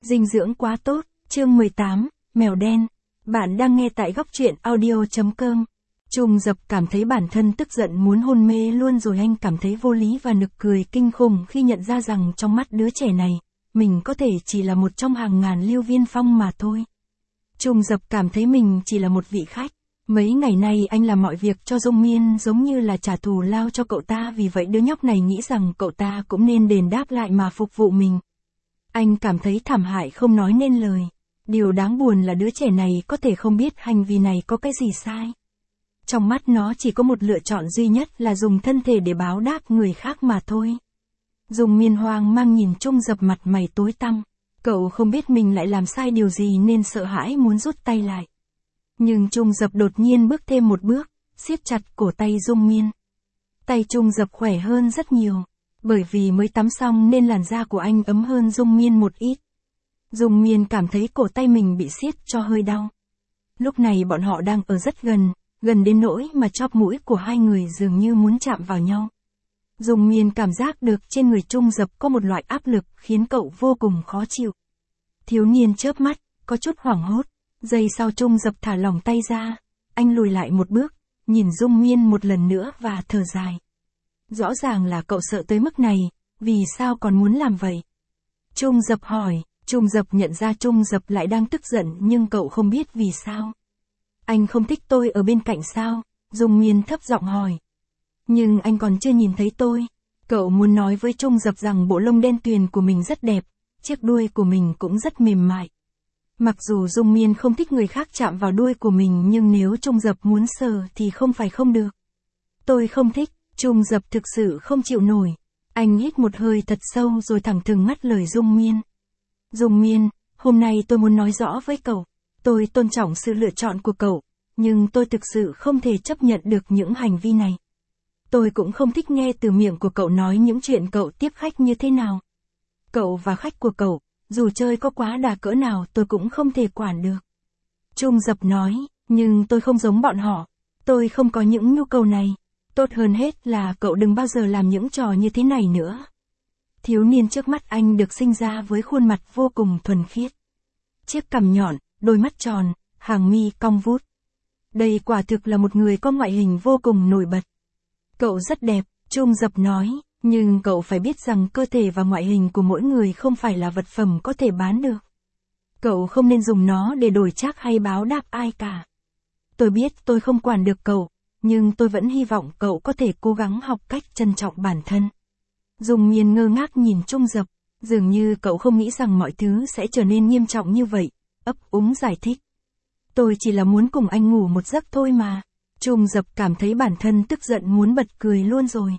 Dinh dưỡng quá tốt, chương 18, mèo đen. Bạn đang nghe tại góc truyện audio.com. Trung Dập cảm thấy bản thân tức giận muốn hôn mê luôn rồi. Anh cảm thấy vô lý và nực cười kinh khủng khi nhận ra rằng trong mắt đứa trẻ này, mình có thể chỉ là một trong hàng ngàn Lưu Viên Phong mà thôi. Trung Dập cảm thấy mình chỉ là một vị khách. Mấy ngày nay anh làm mọi việc cho Dung Miên giống như là trả thù lao cho cậu ta, vì vậy đứa nhóc này nghĩ rằng cậu ta cũng nên đền đáp lại mà phục vụ mình. Anh cảm thấy thảm hại không nói nên lời. Điều đáng buồn là đứa trẻ này có thể không biết hành vi này có cái gì sai. Trong mắt nó chỉ có một lựa chọn duy nhất là dùng thân thể để báo đáp người khác mà thôi. Dung Miên hoang mang nhìn Trung Dập, mặt mày tối tăm. Cậu không biết mình lại làm sai điều gì nên sợ hãi muốn rút tay lại. Nhưng Trung Dập đột nhiên bước thêm một bước, siết chặt cổ tay Dung Miên. Tay Trung Dập khỏe hơn rất nhiều. Bởi vì mới tắm xong nên làn da của anh ấm hơn Dung Miên một ít. Dung Miên cảm thấy cổ tay mình bị siết cho hơi đau. Lúc này bọn họ đang ở rất gần, gần đến nỗi mà chóp mũi của hai người dường như muốn chạm vào nhau. Dung Miên cảm giác được trên người Trung Dập có một loại áp lực khiến cậu vô cùng khó chịu. Thiếu niên chớp mắt, có chút hoảng hốt. Giây sau Trung Dập thả lỏng tay ra, anh lùi lại một bước, nhìn Dung Miên một lần nữa và thở dài. Rõ ràng là cậu sợ tới mức này, vì sao còn muốn làm vậy? Trung Dập hỏi. Trung Dập nhận ra Trung Dập lại đang tức giận nhưng cậu không biết vì sao. Anh không thích tôi ở bên cạnh sao? Dung Miên thấp giọng hỏi. Nhưng anh còn chưa nhìn thấy tôi. Cậu muốn nói với Trung Dập rằng bộ lông đen tuyền của mình rất đẹp, chiếc đuôi của mình cũng rất mềm mại. Mặc dù Dung Miên không thích người khác chạm vào đuôi của mình nhưng nếu Trung Dập muốn sờ thì không phải không được. Tôi không thích. Trung Dập thực sự không chịu nổi. Anh hít một hơi thật sâu rồi thẳng thừng ngắt lời Dung Miên. Dung Miên, hôm nay tôi muốn nói rõ với cậu. Tôi tôn trọng sự lựa chọn của cậu, nhưng tôi thực sự không thể chấp nhận được những hành vi này. Tôi cũng không thích nghe từ miệng của cậu nói những chuyện cậu tiếp khách như thế nào. Cậu và khách của cậu, dù chơi có quá đà cỡ nào tôi cũng không thể quản được. Trung Dập nói, nhưng tôi không giống bọn họ. Tôi không có những nhu cầu này. Tốt hơn hết là cậu đừng bao giờ làm những trò như thế này nữa. Thiếu niên trước mắt anh được sinh ra với khuôn mặt vô cùng thuần khiết. Chiếc cằm nhọn, đôi mắt tròn, hàng mi cong vút. Đây quả thực là một người có ngoại hình vô cùng nổi bật. Cậu rất đẹp, Trung Dập nói, nhưng cậu phải biết rằng cơ thể và ngoại hình của mỗi người không phải là vật phẩm có thể bán được. Cậu không nên dùng nó để đổi trác hay báo đáp ai cả. Tôi biết tôi không quản được cậu. Nhưng tôi vẫn hy vọng cậu có thể cố gắng học cách trân trọng bản thân. Dung Miên ngơ ngác nhìn Trung Dập, dường như cậu không nghĩ rằng mọi thứ sẽ trở nên nghiêm trọng như vậy, ấp úng giải thích. Tôi chỉ là muốn cùng anh ngủ một giấc thôi mà. Trung Dập cảm thấy bản thân tức giận muốn bật cười luôn rồi.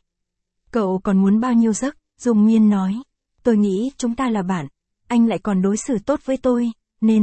Cậu còn muốn bao nhiêu giấc? Dung Miên nói. Tôi nghĩ chúng ta là bạn, anh lại còn đối xử tốt với tôi, nên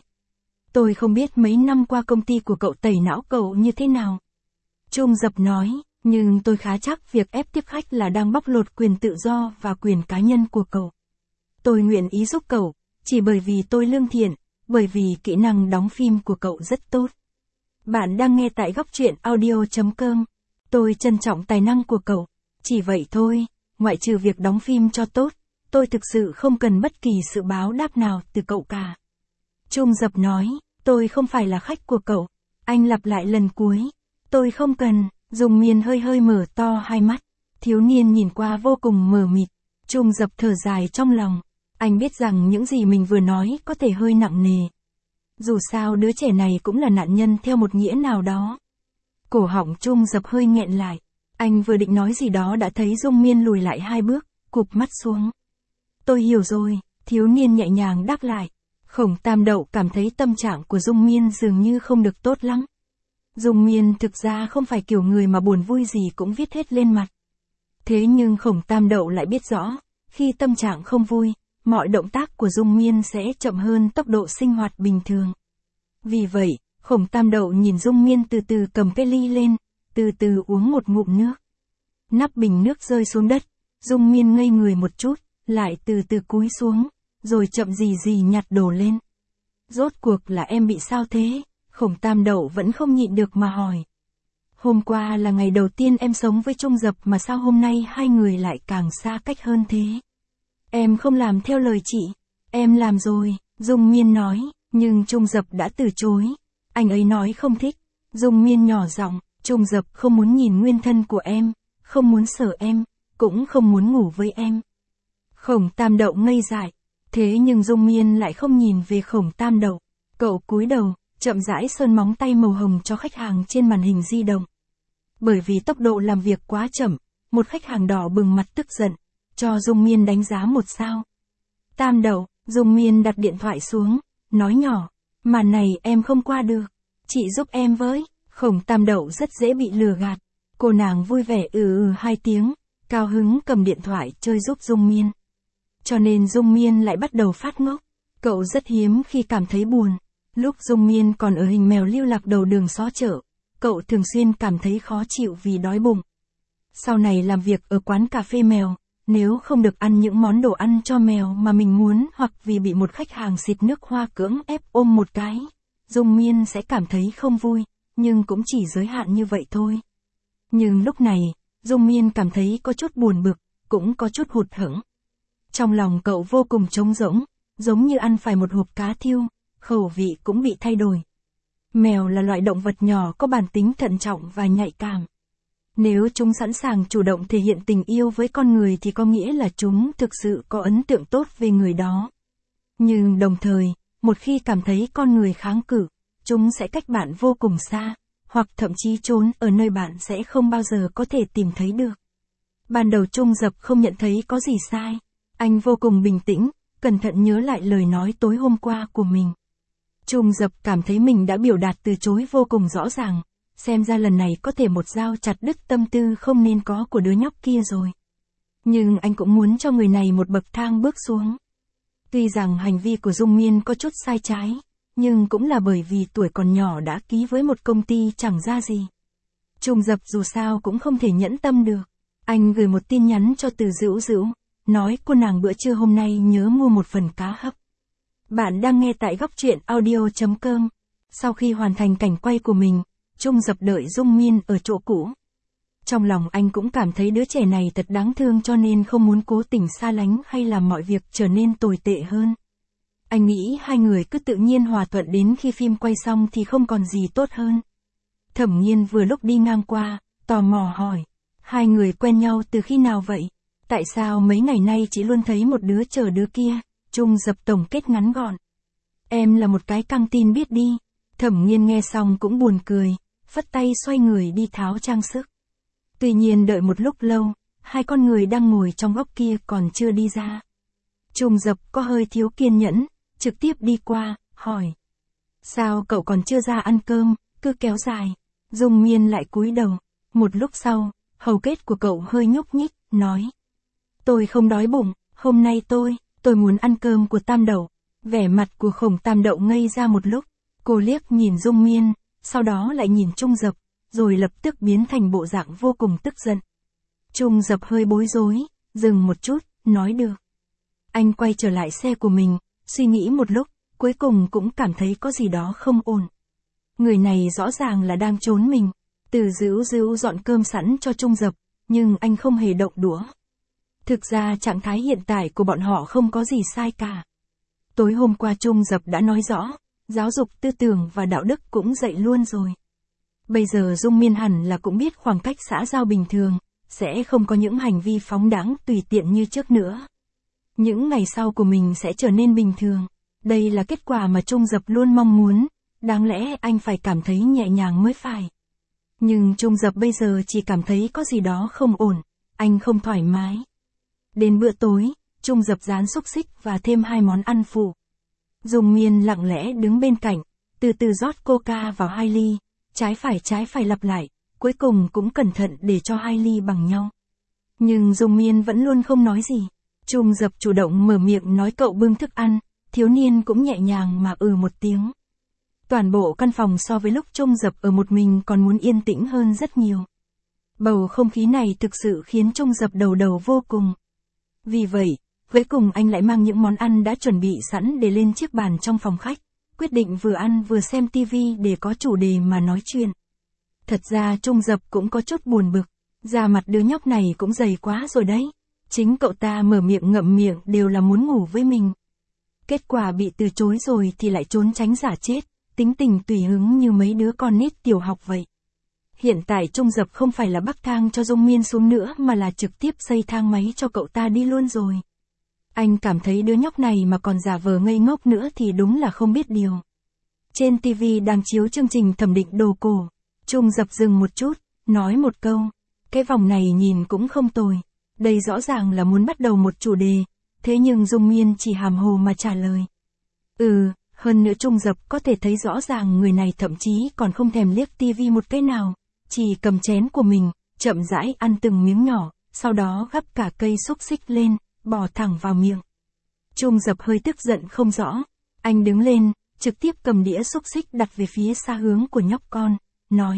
tôi không biết mấy năm qua công ty của cậu tẩy não cậu như thế nào. Trung Dập nói, nhưng tôi khá chắc việc ép tiếp khách là đang bóc lột quyền tự do và quyền cá nhân của cậu. Tôi nguyện ý giúp cậu, chỉ bởi vì tôi lương thiện, bởi vì kỹ năng đóng phim của cậu rất tốt. Bạn đang nghe tại góc truyện audio.com. Tôi trân trọng tài năng của cậu, chỉ vậy thôi, ngoại trừ việc đóng phim cho tốt, tôi thực sự không cần bất kỳ sự báo đáp nào từ cậu cả. Trung Dập nói, tôi không phải là khách của cậu. Anh lặp lại lần cuối. Tôi không cần. Dung Miên hơi mở to hai mắt. Thiếu niên nhìn qua vô cùng mờ mịt. Trung Dập thở dài trong lòng. Anh biết rằng những gì mình vừa nói có thể hơi nặng nề. Dù sao đứa trẻ này cũng là nạn nhân theo một nghĩa nào đó. Cổ họng Trung Dập hơi nghẹn lại. Anh vừa định nói gì đó đã thấy Dung Miên lùi lại hai bước, cụp mắt xuống. Tôi hiểu rồi, thiếu niên nhẹ nhàng đáp lại. Khổng Tam Đậu cảm thấy tâm trạng của Dung Miên dường như không được tốt lắm. Dung Miên thực ra không phải kiểu người mà buồn vui gì cũng viết hết lên mặt. Thế nhưng Khổng Tam Đậu lại biết rõ, khi tâm trạng không vui, mọi động tác của Dung Miên sẽ chậm hơn tốc độ sinh hoạt bình thường. Vì vậy, Khổng Tam Đậu nhìn Dung Miên từ từ cầm cái ly lên, từ từ uống một ngụm nước. Nắp bình nước rơi xuống đất, Dung Miên ngây người một chút, lại từ từ cúi xuống, rồi chậm gì nhặt đồ lên. Rốt cuộc là em bị sao thế? Khổng Tam Đậu vẫn không nhịn được mà hỏi. Hôm qua là ngày đầu tiên em sống với Trung Dập mà sao hôm nay hai người lại càng xa cách hơn thế? Em không làm theo lời chị. Em làm rồi, Dung Miên nói, nhưng Trung Dập đã từ chối. Anh ấy nói không thích. Dung Miên nhỏ giọng, Trung Dập không muốn nhìn nguyên thân của em, không muốn sờ em, cũng không muốn ngủ với em. Khổng Tam Đậu ngây dại. Thế nhưng Dung Miên lại không nhìn về Khổng Tam Đậu. Cậu cúi đầu, chậm rãi sơn móng tay màu hồng cho khách hàng trên màn hình di động. Bởi vì tốc độ làm việc quá chậm, một khách hàng đỏ bừng mặt tức giận, cho Dung Miên đánh giá 1 sao. Tam Đậu, Dung Miên đặt điện thoại xuống, nói nhỏ, màn này em không qua được, chị giúp em với. Khổng Tam Đậu rất dễ bị lừa gạt. Cô nàng vui vẻ 2 tiếng, cao hứng cầm điện thoại chơi giúp Dung Miên. Cho nên Dung Miên lại bắt đầu phát ngốc. Cậu rất hiếm khi cảm thấy buồn. Lúc Dung Miên còn ở hình mèo lưu lạc đầu đường xó chợ, cậu thường xuyên cảm thấy khó chịu vì đói bụng. Sau này làm việc ở quán cà phê mèo, nếu không được ăn những món đồ ăn cho mèo mà mình muốn hoặc vì bị một khách hàng xịt nước hoa cưỡng ép ôm một cái, Dung Miên sẽ cảm thấy không vui, nhưng cũng chỉ giới hạn như vậy thôi. Nhưng lúc này, Dung Miên cảm thấy có chút buồn bực, cũng có chút hụt hẫng. Trong lòng cậu vô cùng trống rỗng, giống như ăn phải một hộp cá thiêu, khẩu vị cũng bị thay đổi. Mèo là loại động vật nhỏ có bản tính thận trọng và nhạy cảm. Nếu chúng sẵn sàng chủ động thể hiện tình yêu với con người thì có nghĩa là chúng thực sự có ấn tượng tốt về người đó. Nhưng đồng thời, một khi cảm thấy con người kháng cự, chúng sẽ cách bạn vô cùng xa, hoặc thậm chí trốn ở nơi bạn sẽ không bao giờ có thể tìm thấy được. Ban đầu Trung Dập không nhận thấy có gì sai. Anh vô cùng bình tĩnh, cẩn thận nhớ lại lời nói tối hôm qua của mình. Trung Dập cảm thấy mình đã biểu đạt từ chối vô cùng rõ ràng, xem ra lần này có thể một dao chặt đứt tâm tư không nên có của đứa nhóc kia rồi. Nhưng anh cũng muốn cho người này một bậc thang bước xuống. Tuy rằng hành vi của Dung Miên có chút sai trái, nhưng cũng là bởi vì tuổi còn nhỏ đã ký với một công ty chẳng ra gì. Trung Dập dù sao cũng không thể nhẫn tâm được. Anh gửi một tin nhắn cho Từ Dữu Dữu, nói cô nàng bữa trưa hôm nay nhớ mua một phần cá hấp. Bạn đang nghe tại góc truyện audio.com. Sau khi hoàn thành cảnh quay của mình, Trung Dập đợi Dung Miên ở chỗ cũ. Trong lòng anh cũng cảm thấy đứa trẻ này thật đáng thương cho nên không muốn cố tình xa lánh hay làm mọi việc trở nên tồi tệ hơn. Anh nghĩ hai người cứ tự nhiên hòa thuận đến khi phim quay xong thì không còn gì tốt hơn. Thẩm Nghiên vừa lúc đi ngang qua, tò mò hỏi, hai người quen nhau từ khi nào vậy? Tại sao mấy ngày nay chỉ luôn thấy một đứa chờ đứa kia? Trung Dập tổng kết ngắn gọn. Em là một cái căng tin biết đi. Thẩm Nghiên nghe xong cũng buồn cười, phất tay xoay người đi tháo trang sức. Tuy nhiên đợi một lúc lâu, hai con người đang ngồi trong góc kia còn chưa đi ra. Trung Dập có hơi thiếu kiên nhẫn, trực tiếp đi qua, hỏi. Sao cậu còn chưa ra ăn cơm, cứ kéo dài. Dung Miên lại cúi đầu. Một lúc sau, hầu kết của cậu hơi nhúc nhích, nói. Tôi không đói bụng, hôm nay tôi muốn ăn cơm của Tam Đậu. Vẻ mặt của Khổng Tam Đậu ngây ra một lúc. Cô liếc nhìn Dung Miên, sau đó lại nhìn Trung Dập, rồi lập tức biến thành bộ dạng vô cùng tức giận. Trung Dập hơi bối rối, dừng một chút, nói được. Anh quay trở lại xe của mình, suy nghĩ một lúc, cuối cùng cũng cảm thấy có gì đó không ổn. Người này rõ ràng là đang trốn mình. Từ Dữu Dữu dọn cơm sẵn cho Trung Dập, nhưng anh không hề động đũa. Thực ra trạng thái hiện tại của bọn họ không có gì sai cả. Tối hôm qua Trung Dập đã nói rõ, giáo dục tư tưởng và đạo đức cũng dạy luôn rồi. Bây giờ Dung Miên hẳn là cũng biết khoảng cách xã giao bình thường, sẽ không có những hành vi phóng đãng tùy tiện như trước nữa. Những ngày sau của mình sẽ trở nên bình thường. Đây là kết quả mà Trung Dập luôn mong muốn, đáng lẽ anh phải cảm thấy nhẹ nhàng mới phải. Nhưng Trung Dập bây giờ chỉ cảm thấy có gì đó không ổn, anh không thoải mái. Đến bữa tối, Trung Dập rán xúc xích và thêm 2 món ăn phụ. Dung Miên lặng lẽ đứng bên cạnh, từ từ rót coca vào 2 ly, trái phải lặp lại, cuối cùng cũng cẩn thận để cho 2 ly bằng nhau. Nhưng Dung Miên vẫn luôn không nói gì. Trung Dập chủ động mở miệng nói cậu bưng thức ăn, thiếu niên cũng nhẹ nhàng mà một tiếng. Toàn bộ căn phòng so với lúc Trung Dập ở một mình còn muốn yên tĩnh hơn rất nhiều. Bầu không khí này thực sự khiến Trung Dập đầu vô cùng. Vì vậy, cuối cùng anh lại mang những món ăn đã chuẩn bị sẵn để lên chiếc bàn trong phòng khách, quyết định vừa ăn vừa xem tivi để có chủ đề mà nói chuyện. Thật ra Trung Dập cũng có chút buồn bực, da mặt đứa nhóc này cũng dày quá rồi đấy. Chính cậu ta mở miệng ngậm miệng đều là muốn ngủ với mình. Kết quả bị từ chối rồi thì lại trốn tránh giả chết, tính tình tùy hứng như mấy đứa con nít tiểu học vậy. Hiện tại Trung Dập không phải là bắc thang cho Dung Miên xuống nữa mà là trực tiếp xây thang máy cho cậu ta đi luôn rồi. Anh cảm thấy đứa nhóc này mà còn giả vờ ngây ngốc nữa thì đúng là không biết điều. Trên TV đang chiếu chương trình thẩm định đồ cổ. Trung Dập dừng một chút, nói một câu. Cái vòng này nhìn cũng không tồi. Đây rõ ràng là muốn bắt đầu một chủ đề. Thế nhưng Dung Miên chỉ hàm hồ mà trả lời. Hơn nữa Trung Dập có thể thấy rõ ràng người này thậm chí còn không thèm liếc TV một cái nào. Chỉ cầm chén của mình, chậm rãi ăn từng miếng nhỏ, sau đó gắp cả cây xúc xích lên, bỏ thẳng vào miệng. Trung Dập hơi tức giận không rõ. Anh đứng lên, trực tiếp cầm đĩa xúc xích đặt về phía xa hướng của nhóc con, nói.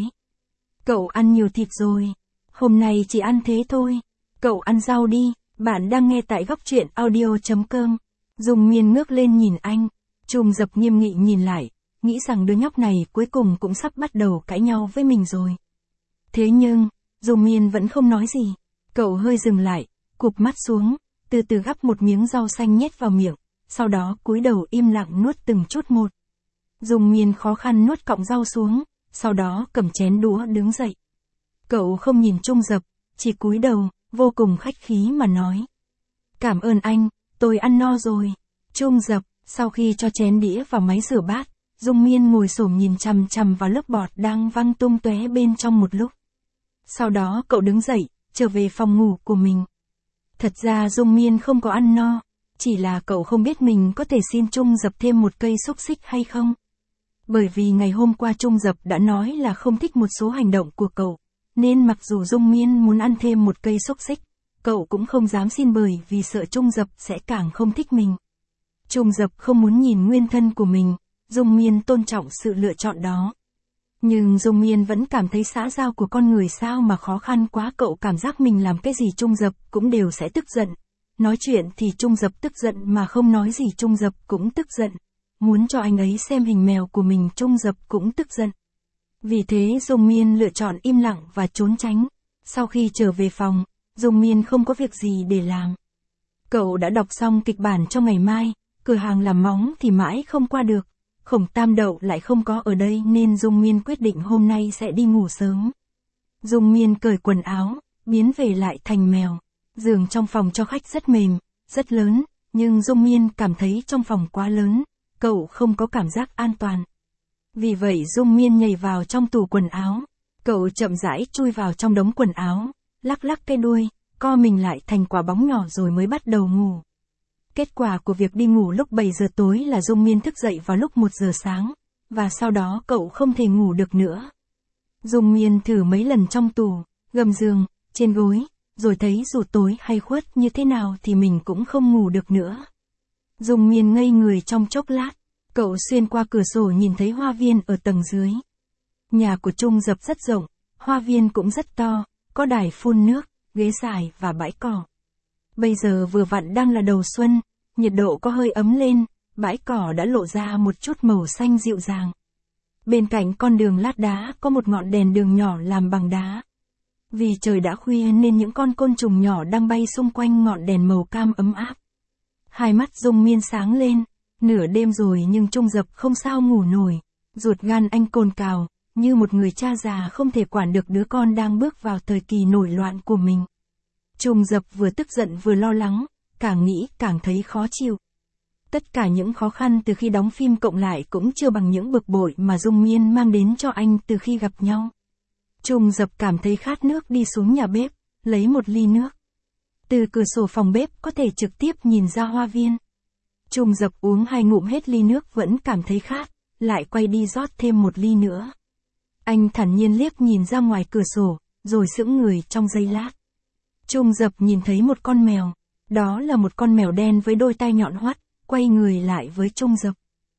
Cậu ăn nhiều thịt rồi. Hôm nay chỉ ăn thế thôi. Cậu ăn rau đi. Bạn đang nghe tại góc truyện audio.com. Dung Miên ngước lên nhìn anh. Trung Dập nghiêm nghị nhìn lại, nghĩ rằng đứa nhóc này cuối cùng cũng sắp bắt đầu cãi nhau với mình rồi. Thế nhưng, Dung Miên vẫn không nói gì. Cậu hơi dừng lại, cụp mắt xuống, từ từ gắp một miếng rau xanh nhét vào miệng, sau đó cúi đầu im lặng nuốt từng chút một. Dung Miên khó khăn nuốt cọng rau xuống, sau đó cầm chén đũa đứng dậy. Cậu không nhìn Trung Dập, chỉ cúi đầu, vô cùng khách khí mà nói. Cảm ơn anh, tôi ăn no rồi. Trung Dập, sau khi cho chén đĩa vào máy rửa bát, Dung Miên ngồi xổm nhìn chằm chằm vào lớp bọt đang văng tung tóe bên trong một lúc. Sau đó cậu đứng dậy, trở về phòng ngủ của mình. Thật ra Dung Miên không có ăn no, chỉ là cậu không biết mình có thể xin Trung Dập thêm một cây xúc xích hay không. Bởi vì ngày hôm qua Trung Dập đã nói là không thích một số hành động của cậu, nên mặc dù Dung Miên muốn ăn thêm một cây xúc xích, cậu cũng không dám xin bởi vì sợ Trung Dập sẽ càng không thích mình. Trung Dập không muốn nhìn nguyên thân của mình, Dung Miên tôn trọng sự lựa chọn đó. Nhưng Dung Miên vẫn cảm thấy xã giao của con người sao mà khó khăn quá, cậu cảm giác mình làm cái gì Trung Dập cũng đều sẽ tức giận. Nói chuyện thì Trung Dập tức giận mà không nói gì Trung Dập cũng tức giận. Muốn cho anh ấy xem hình mèo của mình Trung Dập cũng tức giận. Vì thế Dung Miên lựa chọn im lặng và trốn tránh. Sau khi trở về phòng, Dung Miên không có việc gì để làm. Cậu đã đọc xong kịch bản cho ngày mai, cửa hàng làm móng thì mãi không qua được. Khổng Tam Đậu lại không có ở đây nên Dung Miên quyết định hôm nay sẽ đi ngủ sớm. Dung Miên cởi quần áo, biến về lại thành mèo. Giường trong phòng cho khách rất mềm, rất lớn, nhưng Dung Miên cảm thấy trong phòng quá lớn, cậu không có cảm giác an toàn. Vì vậy Dung Miên nhảy vào trong tủ quần áo. Cậu chậm rãi chui vào trong đống quần áo, lắc lắc cái đuôi, co mình lại thành quả bóng nhỏ rồi mới bắt đầu ngủ. Kết quả của việc đi ngủ lúc 7 giờ tối là Dung Miên thức dậy vào lúc 1 giờ sáng, và sau đó cậu không thể ngủ được nữa. Dung Miên thử mấy lần trong tủ, gầm giường, trên gối, rồi thấy dù tối hay khuất như thế nào thì mình cũng không ngủ được nữa. Dung Miên ngây người trong chốc lát, cậu xuyên qua cửa sổ nhìn thấy hoa viên ở tầng dưới. Nhà của Trung Dập rất rộng, hoa viên cũng rất to, có đài phun nước, ghế dài và bãi cỏ. Bây giờ vừa vặn đang là đầu xuân, nhiệt độ có hơi ấm lên, bãi cỏ đã lộ ra một chút màu xanh dịu dàng. Bên cạnh con đường lát đá có một ngọn đèn đường nhỏ làm bằng đá. Vì trời đã khuya nên những con côn trùng nhỏ đang bay xung quanh ngọn đèn màu cam ấm áp. Hai mắt Dung Miên sáng lên, nửa đêm rồi nhưng Trung Dập không sao ngủ nổi, ruột gan anh cồn cào, như một người cha già không thể quản được đứa con đang bước vào thời kỳ nổi loạn của mình. Trung Dập vừa tức giận vừa lo lắng, càng nghĩ càng thấy khó chịu. Tất cả những khó khăn từ khi đóng phim cộng lại cũng chưa bằng những bực bội mà Dung Miên mang đến cho anh từ khi gặp nhau. Trung Dập cảm thấy khát nước đi xuống nhà bếp, lấy một ly nước. Từ cửa sổ phòng bếp có thể trực tiếp nhìn ra hoa viên. Trung Dập uống 2 ngụm hết ly nước vẫn cảm thấy khát, lại quay đi rót thêm một ly nữa. Anh thản nhiên liếc nhìn ra ngoài cửa sổ, rồi sững người trong giây lát. Trung Dập nhìn thấy một con mèo, đó là một con mèo đen với đôi tai nhọn hoắt, quay người lại với Trung Dập.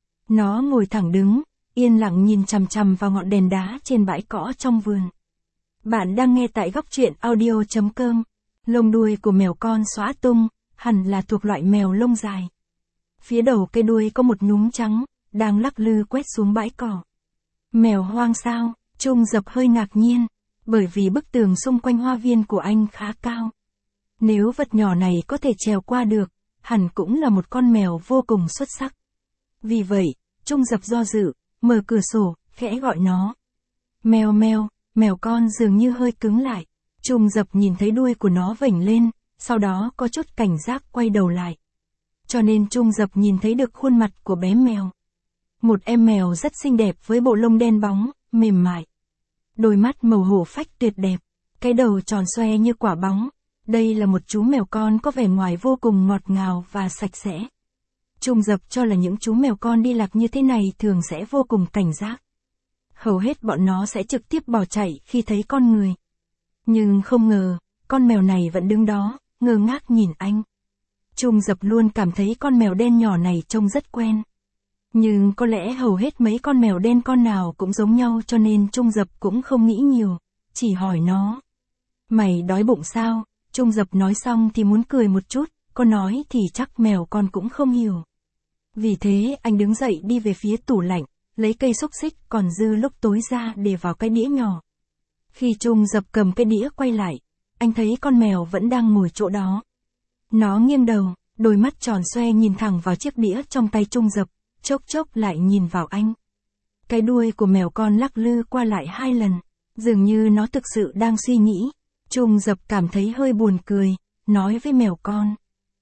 Nó ngồi thẳng đứng, yên lặng nhìn chằm chằm vào ngọn đèn đá trên bãi cỏ trong vườn. Bạn đang nghe tại góc truyện audio.com. Lông đuôi của mèo con xõa tung, hẳn là thuộc loại mèo lông dài. Phía đầu cây đuôi có một nhúm trắng, đang lắc lư quét xuống bãi cỏ. Mèo hoang sao? Trung Dập hơi ngạc nhiên, bởi vì bức tường xung quanh hoa viên của anh khá cao. Nếu vật nhỏ này có thể trèo qua được, hẳn cũng là một con mèo vô cùng xuất sắc. Vì vậy, Trung Dập do dự, mở cửa sổ, khẽ gọi nó. Mèo mèo, mèo con dường như hơi cứng lại. Trung Dập nhìn thấy đuôi của nó vểnh lên, sau đó có chút cảnh giác quay đầu lại. Cho nên Trung Dập nhìn thấy được khuôn mặt của bé mèo. Một em mèo rất xinh đẹp với bộ lông đen bóng, mềm mại. Đôi mắt màu hổ phách tuyệt đẹp, cái đầu tròn xoe như quả bóng. Đây là một chú mèo con có vẻ ngoài vô cùng ngọt ngào và sạch sẽ. Trung Dập cho là những chú mèo con đi lạc như thế này thường sẽ vô cùng cảnh giác. Hầu hết bọn nó sẽ trực tiếp bỏ chạy khi thấy con người. Nhưng không ngờ, con mèo này vẫn đứng đó, ngơ ngác nhìn anh. Trung Dập luôn cảm thấy con mèo đen nhỏ này trông rất quen. Nhưng có lẽ hầu hết mấy con mèo đen con nào cũng giống nhau cho nên Trung Dập cũng không nghĩ nhiều, chỉ hỏi nó. Mày đói bụng sao? Trung Dập nói xong thì muốn cười một chút, có nói thì chắc mèo con cũng không hiểu. Vì thế anh đứng dậy đi về phía tủ lạnh, lấy cây xúc xích còn dư lúc tối ra để vào cái đĩa nhỏ. Khi Trung Dập cầm cái đĩa quay lại, anh thấy con mèo vẫn đang ngồi chỗ đó. Nó nghiêng đầu, đôi mắt tròn xoe nhìn thẳng vào chiếc đĩa trong tay Trung Dập, chốc chốc lại nhìn vào anh. Cái đuôi của mèo con lắc lư qua lại 2 lần, dường như nó thực sự đang suy nghĩ. Trung Dập cảm thấy hơi buồn cười, nói với mèo con.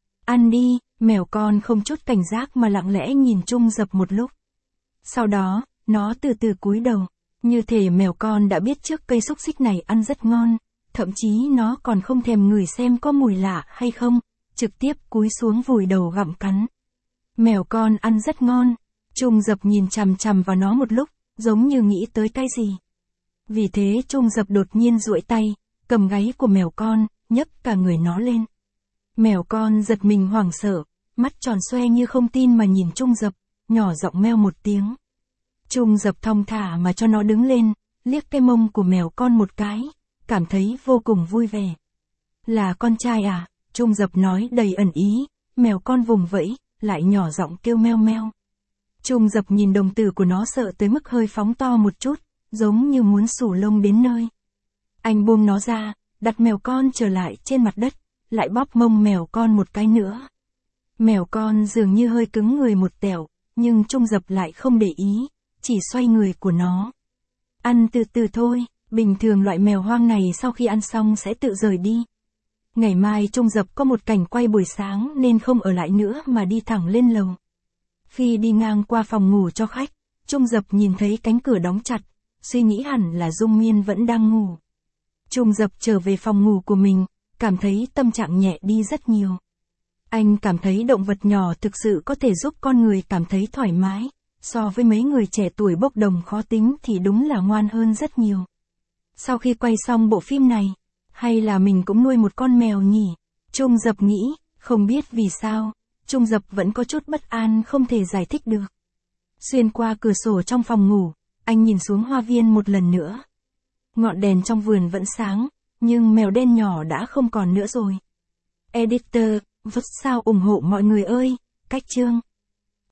Ăn đi, mèo con không chút cảnh giác mà lặng lẽ nhìn Trung Dập một lúc. Sau đó, nó từ từ cúi đầu, như thể mèo con đã biết trước cây xúc xích này ăn rất ngon, thậm chí nó còn không thèm ngửi xem có mùi lạ hay không, trực tiếp cúi xuống vùi đầu gặm cắn. Mèo con ăn rất ngon, Trung Dập nhìn chằm chằm vào nó một lúc, giống như nghĩ tới cái gì. Vì thế Trung Dập đột nhiên duỗi tay, cầm gáy của mèo con, nhấc cả người nó lên. Mèo con giật mình hoảng sợ, mắt tròn xoe như không tin mà nhìn Trung Dập, nhỏ giọng meo một tiếng. Trung Dập thong thả mà cho nó đứng lên, liếc cái mông của mèo con một cái, cảm thấy vô cùng vui vẻ. Là con trai à? Trung Dập nói đầy ẩn ý, mèo con vùng vẫy, lại nhỏ giọng kêu meo meo. Trung Dập nhìn đồng tử của nó sợ tới mức hơi phóng to một chút, giống như muốn xù lông đến nơi. Anh buông nó ra, đặt mèo con trở lại trên mặt đất, lại bóp mông mèo con một cái nữa. Mèo con dường như hơi cứng người một tẹo, nhưng Trung Dập lại không để ý, chỉ xoay người của nó. Ăn từ từ thôi, bình thường loại mèo hoang này sau khi ăn xong sẽ tự rời đi. Ngày mai Trung Dập có một cảnh quay buổi sáng nên không ở lại nữa mà đi thẳng lên lầu. Khi đi ngang qua phòng ngủ cho khách, Trung Dập nhìn thấy cánh cửa đóng chặt, suy nghĩ hẳn là Dung Miên vẫn đang ngủ. Trung Dập trở về phòng ngủ của mình, cảm thấy tâm trạng nhẹ đi rất nhiều. Anh cảm thấy động vật nhỏ thực sự có thể giúp con người cảm thấy thoải mái, so với mấy người trẻ tuổi bốc đồng khó tính thì đúng là ngoan hơn rất nhiều. Sau khi quay xong bộ phim này, hay là mình cũng nuôi một con mèo nhỉ? Trung Dập nghĩ, không biết vì sao, Trung Dập vẫn có chút bất an không thể giải thích được. Xuyên qua cửa sổ trong phòng ngủ, anh nhìn xuống hoa viên một lần nữa. Ngọn đèn trong vườn vẫn sáng, nhưng mèo đen nhỏ đã không còn nữa rồi. Editor, sao ủng hộ mọi người ơi, cách chương.